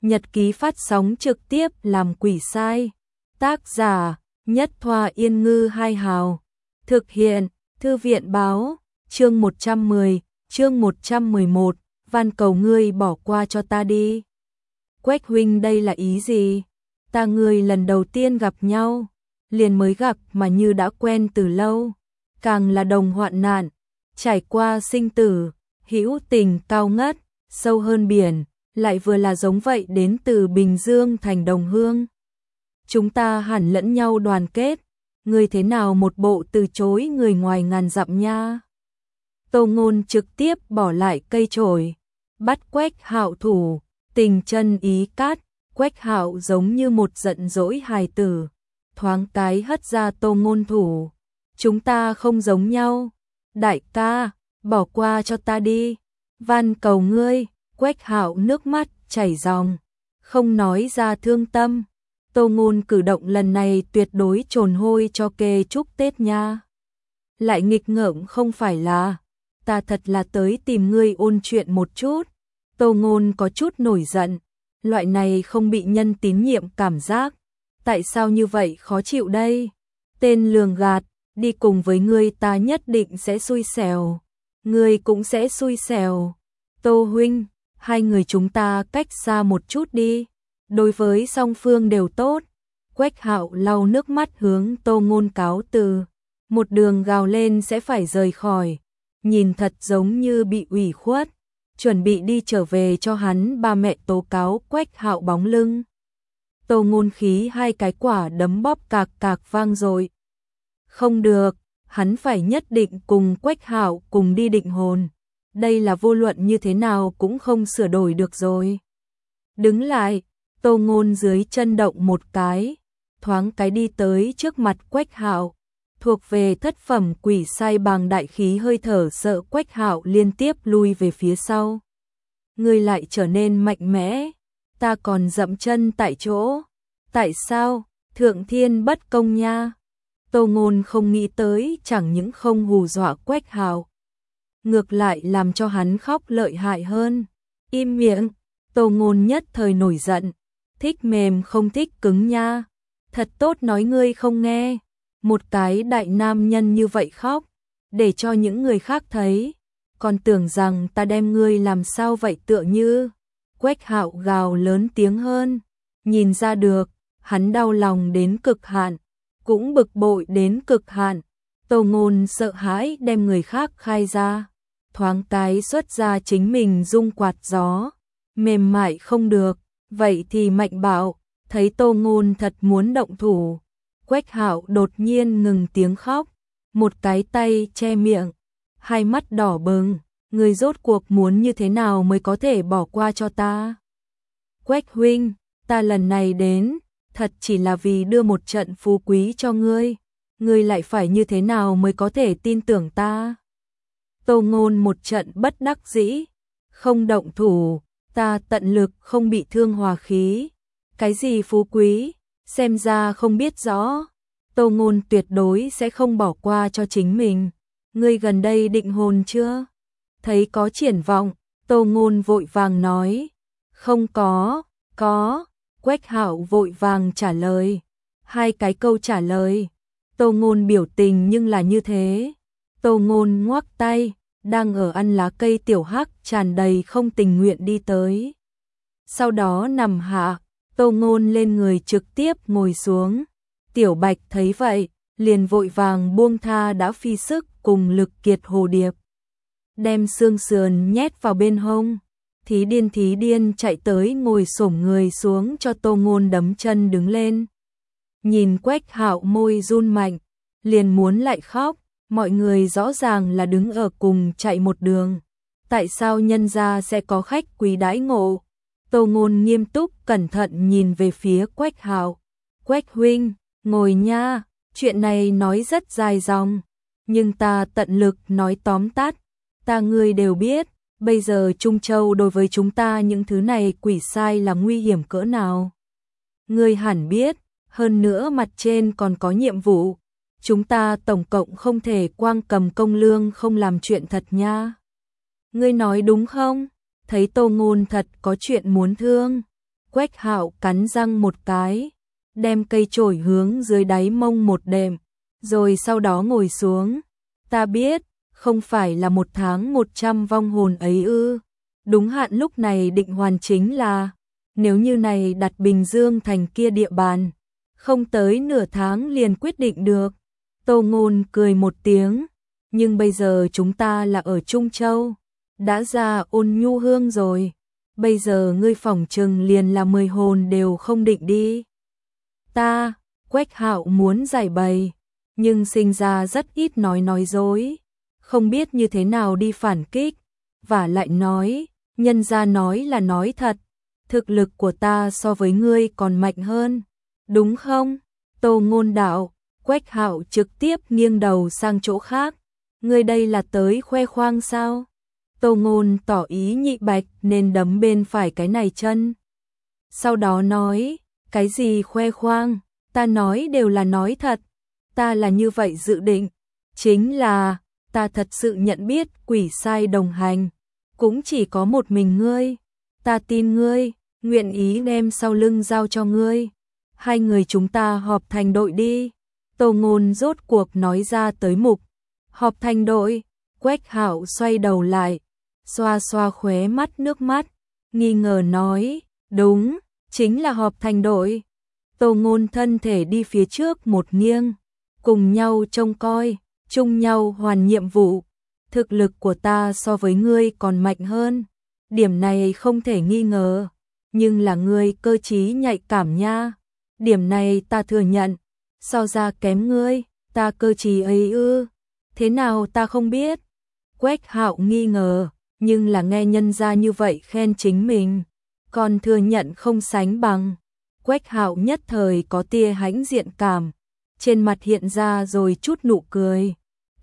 Nhật ký phát sóng trực tiếp làm quỷ sai. Tác giả Nhất Thoa Yên Ngư Hai Hào. Thực hiện Thư viện Báo. Chương 110, chương 111. Van cầu ngươi bỏ qua cho ta đi. Quách huynh đây là ý gì? Ta ngươi lần đầu tiên gặp nhau, liền mới gặp mà như đã quen từ lâu. Càng là đồng hoạn nạn, trải qua sinh tử, hữu tình cao ngất, sâu hơn biển, lại vừa là giống vậy đến từ Bình Dương thành đồng hương. Chúng ta hẳn lẫn nhau đoàn kết, ngươi thế nào một bộ từ chối người ngoài ngàn dặm nha. Tô Ngôn trực tiếp bỏ lại cây chổi, bắt Quách Hạo thủ, tình chân ý cát. Quách Hạo giống như một giận dỗi hài tử, thoáng cái hất ra Tô Ngôn thủ. Chúng ta không giống nhau, đại ca, bỏ qua cho ta đi, van cầu ngươi. Quách Hạo nước mắt chảy ròng, không nói ra thương tâm. Tô Ngôn cử động lần này tuyệt đối trồn hôi cho kê chúc Tết nha. Lại nghịch ngợm không phải là, ta thật là tới tìm ngươi ôn chuyện một chút. Tô Ngôn có chút nổi giận, loại này không bị nhân tín nhiệm cảm giác, tại sao như vậy khó chịu đây? Tên lường gạt, đi cùng với ngươi ta nhất định sẽ xui xẻo, ngươi cũng sẽ xui xẻo. Tô huynh, hai người chúng ta cách xa một chút đi, đối với song phương đều tốt. Quách Hạo lau nước mắt hướng Tô Ngôn cáo từ, một đường gào lên sẽ phải rời khỏi, nhìn thật giống như bị ủy khuất, chuẩn bị đi trở về cho hắn ba mẹ tố cáo Quách Hạo bóng lưng. Tô Ngôn khí hai cái quả đấm bóp cạc cạc vang dội. Không được, hắn phải nhất định cùng Quách Hạo cùng đi định hồn. Đây là vô luận như thế nào cũng không sửa đổi được rồi. Đứng lại, Tô Ngôn dưới chân động một cái, thoáng cái đi tới trước mặt Quách Hạo. Thuộc về thất phẩm quỷ sai bằng đại khí hơi thở sợ Quách Hạo liên tiếp lui về phía sau. Ngươi lại trở nên mạnh mẽ, ta còn dậm chân tại chỗ. Tại sao? Thượng thiên bất công nha. Tô Ngôn không nghĩ tới chẳng những không hù dọa Quách Hạo, ngược lại làm cho hắn khóc lợi hại hơn. Im miệng. Tô Ngôn nhất thời nổi giận, thích mềm không thích cứng nha. Thật tốt nói ngươi không nghe. Một cái đại nam nhân như vậy khóc, để cho những người khác thấy, còn tưởng rằng ta đem ngươi làm sao vậy tựa như. Quách Hạo gào lớn tiếng hơn, nhìn ra được, hắn đau lòng đến cực hạn, cũng bực bội đến cực hạn. Tô Ngôn sợ hãi đem người khác khai ra, thoáng cái xuất ra chính mình dung quạt gió, mềm mại không được, vậy thì mạnh bạo. Thấy Tô Ngôn thật muốn động thủ, Quách Hạo đột nhiên ngừng tiếng khóc, một cái tay che miệng, hai mắt đỏ bừng, người rốt cuộc muốn như thế nào mới có thể bỏ qua cho ta? Quách huynh, ta lần này đến, thật chỉ là vì đưa một trận phú quý cho ngươi, ngươi lại phải như thế nào mới có thể tin tưởng ta? Tô Ngôn một trận bất đắc dĩ, không động thủ, ta tận lực không bị thương hòa khí. Cái gì phú quý? Xem ra không biết rõ. Tô Ngôn tuyệt đối sẽ không bỏ qua cho chính mình. Ngươi gần đây định hồn chưa? Thấy có triển vọng, Tô Ngôn vội vàng nói. Không có. Quách Hạo vội vàng trả lời. Hai cái câu trả lời. Tô Ngôn biểu tình nhưng là như thế. Tô Ngôn ngoắc tay, đang ở ăn lá cây tiểu hắc tràn đầy không tình nguyện đi tới. Sau đó nằm hạ. Tô Ngôn lên người trực tiếp ngồi xuống. Tiểu Bạch thấy vậy, liền vội vàng buông tha đã phi sức cùng lực kiệt hồ điệp, đem xương sườn nhét vào bên hông. Thí điên chạy tới ngồi xổm người xuống cho Tô Ngôn đấm chân đứng lên. Nhìn Quách Hạo môi run mạnh, liền muốn lại khóc. Mọi người rõ ràng là đứng ở cùng chạy một đường, tại sao nhân gia sẽ có khách quý đãi ngộ? Tô Ngôn nghiêm túc cẩn thận nhìn về phía Quách Hạo. Quách huynh, ngồi nha, chuyện này nói rất dài dòng, nhưng ta tận lực nói tóm tắt. Ta ngươi đều biết, bây giờ Trung Châu đối với chúng ta những thứ này quỷ sai là nguy hiểm cỡ nào. Ngươi hẳn biết, hơn nữa mặt trên còn có nhiệm vụ. Chúng ta tổng cộng không thể quang cầm công lương không làm chuyện thật nha. Ngươi nói đúng không? Thấy Tô Ngôn thật có chuyện muốn thương, Quách Hạo cắn răng một cái, đem cây chổi hướng dưới đáy mông một đệm, rồi sau đó ngồi xuống. Ta biết, không phải là 1 tháng 100 vong hồn ấy ư? Đúng hạn lúc này định hoàn chính là, nếu như này đặt Bình Dương thành kia địa bàn, không tới nửa tháng liền quyết định được. Tô Ngôn cười một tiếng, nhưng bây giờ chúng ta là ở Trung Châu, đã ra Ôn Nhu Hương rồi, bây giờ ngươi phỏng chừng liền là 10 hồn đều không định đi. Quách Hạo muốn giải bày, nhưng sinh ra rất ít nói dối, không biết như thế nào đi phản kích, và lại nói, nhân gia nói là nói thật, thực lực của ta so với ngươi còn mạnh hơn, đúng không? Tô Ngôn đạo. Quách Hạo trực tiếp nghiêng đầu sang chỗ khác, ngươi đây là tới khoe khoang sao? Tô Ngôn tỏ ý nhị bạch nên đấm bên phải cái này chân. Sau đó nói, cái gì khoe khoang, ta nói đều là nói thật, ta là như vậy dự định, chính là, ta thật sự nhận biết quỷ sai đồng hành, cũng chỉ có một mình ngươi, ta tin ngươi, nguyện ý đem sau lưng giao cho ngươi, hai người chúng ta họp thành đội đi. Tô Ngôn rốt cuộc nói ra tới mục, họp thành đội. Quách Hạo xoay đầu lại, xoa xoa khóe mắt nước mắt, nghi ngờ nói, đúng, chính là họp thành đội. Tô Ngôn thân thể đi phía trước một nghiêng, cùng nhau trông coi, chung nhau hoàn nhiệm vụ. Thực lực của ta so với ngươi còn mạnh hơn, điểm này không thể nghi ngờ, nhưng là ngươi cơ trí nhạy cảm nha, điểm này ta thừa nhận. So ra kém ngươi, ta cơ trí ấy ư? Thế nào ta không biết? Quách Hạo nghi ngờ, nhưng là nghe nhân gia như vậy khen chính mình, còn thừa nhận không sánh bằng. Quách Hạo nhất thời có tia hãnh diện cảm, trên mặt hiện ra rồi chút nụ cười.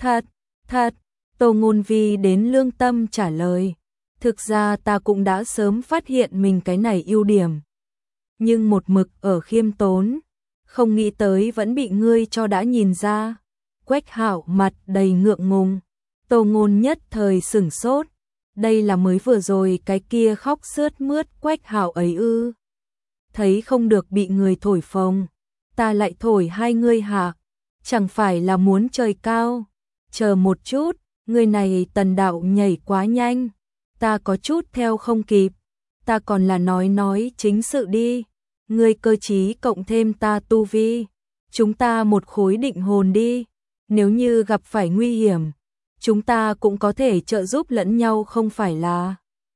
Thật, Tô Ngôn Vi đến lương tâm trả lời. Thực ra ta cũng đã sớm phát hiện mình cái này ưu điểm, nhưng một mực ở khiêm tốn, không nghĩ tới vẫn bị ngươi cho đã nhìn ra. Quách Hạo mặt đầy ngượng ngùng, Tô Ngôn nhất thời sửng sốt, đây là mới vừa rồi cái kia khóc sướt mướt Quách Hạo ấy ư? Thấy không được bị người thổi phồng, ta lại thổi hai ngươi hả? Chẳng phải là muốn trời cao? Chờ một chút, người này tần đạo nhảy quá nhanh, ta có chút theo không kịp, ta còn là nói chính sự đi. Ngươi cơ trí cộng thêm ta tu vi, chúng ta một khối định hồn đi, nếu như gặp phải nguy hiểm, chúng ta cũng có thể trợ giúp lẫn nhau không phải là.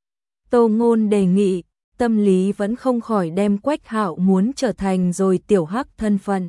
Tô Ngôn đề nghị, tâm lý vẫn không khỏi đem Quách Hạo muốn trở thành rồi tiểu hắc thân phận.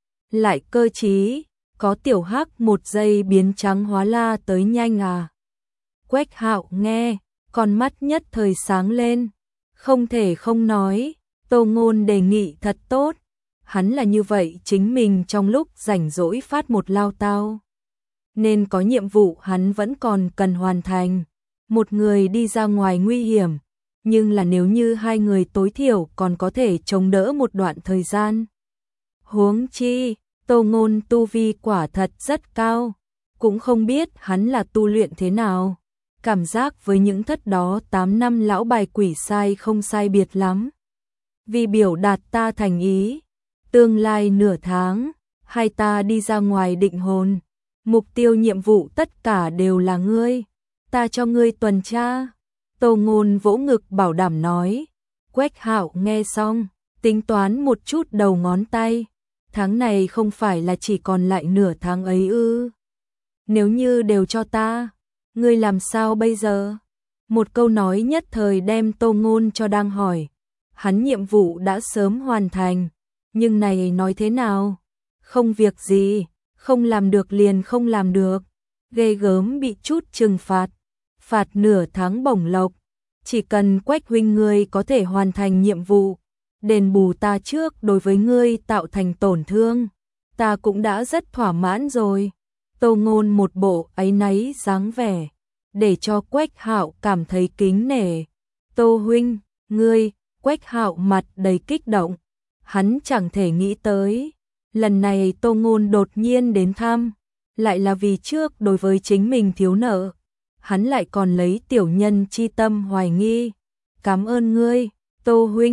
Lại cơ trí, có tiểu hắc 1 giây biến trắng hóa la tới nhanh à. Quách Hạo nghe, con mắt nhất thời sáng lên, không thể không nói. Tô Ngôn đề nghị thật tốt, hắn là như vậy chính mình trong lúc rảnh rỗi phát một lao tao. Nên có nhiệm vụ hắn vẫn còn cần hoàn thành, một người đi ra ngoài nguy hiểm, nhưng là nếu như hai người tối thiểu còn có thể chống đỡ một đoạn thời gian. Huống chi, Tô Ngôn tu vi quả thật rất cao, cũng không biết hắn là tu luyện thế nào, cảm giác với những thất đó 8 năm lão bài quỷ sai không sai biệt lắm. Vì biểu đạt ta thành ý, tương lai nửa tháng, hai ta đi ra ngoài định hồn, mục tiêu nhiệm vụ tất cả đều là ngươi, ta cho ngươi tuần tra. Tô Ngôn vỗ ngực bảo đảm nói. Quách Hạo nghe xong, tính toán một chút đầu ngón tay, tháng này không phải là chỉ còn lại nửa tháng ấy ư? Nếu như đều cho ta, ngươi làm sao bây giờ? Một câu nói nhất thời đem Tô Ngôn cho đang hỏi. Hắn nhiệm vụ đã sớm hoàn thành, nhưng này nói thế nào? Không việc gì, không làm được liền không làm được, ghê gớm bị chút trừng phạt nửa tháng bổng lộc, chỉ cần Quách huynh ngươi có thể hoàn thành nhiệm vụ, đền bù ta trước đối với ngươi tạo thành tổn thương, ta cũng đã rất thỏa mãn rồi. Tô Ngôn một bộ áy náy dáng vẻ, để cho Quách Hạo cảm thấy kính nể. Tô huynh, ngươi. Quách Hạo mặt đầy kích động, hắn chẳng thể nghĩ tới, lần này Tô Ngôn đột nhiên đến thăm, lại là vì trước đối với chính mình thiếu nợ, hắn lại còn lấy tiểu nhân chi tâm hoài nghi. Cảm ơn ngươi, Tô huynh.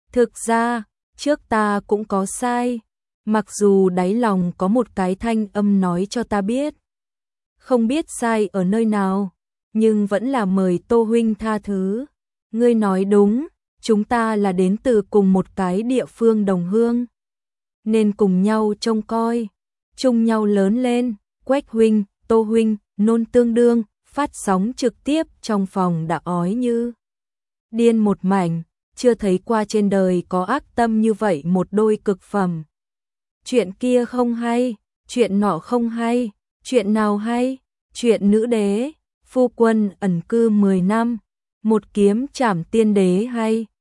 Thực ra, trước ta cũng có sai, mặc dù đáy lòng có một cái thanh âm nói cho ta biết. Không biết sai ở nơi nào, nhưng vẫn là mời Tô huynh tha thứ. Ngươi nói đúng, chúng ta là đến từ cùng một cái địa phương đồng hương, nên cùng nhau trông coi, chung nhau lớn lên. Quách huynh, Tô huynh, nôn tương đương, phát sóng trực tiếp trong phòng đã ói như điên một mảnh, chưa thấy qua trên đời có ác tâm như vậy một đôi cực phẩm. Chuyện kia không hay, chuyện nọ không hay, chuyện nào hay? Chuyện nữ đế, phu quân ẩn cư 10 năm, một kiếm trảm tiên đế hay?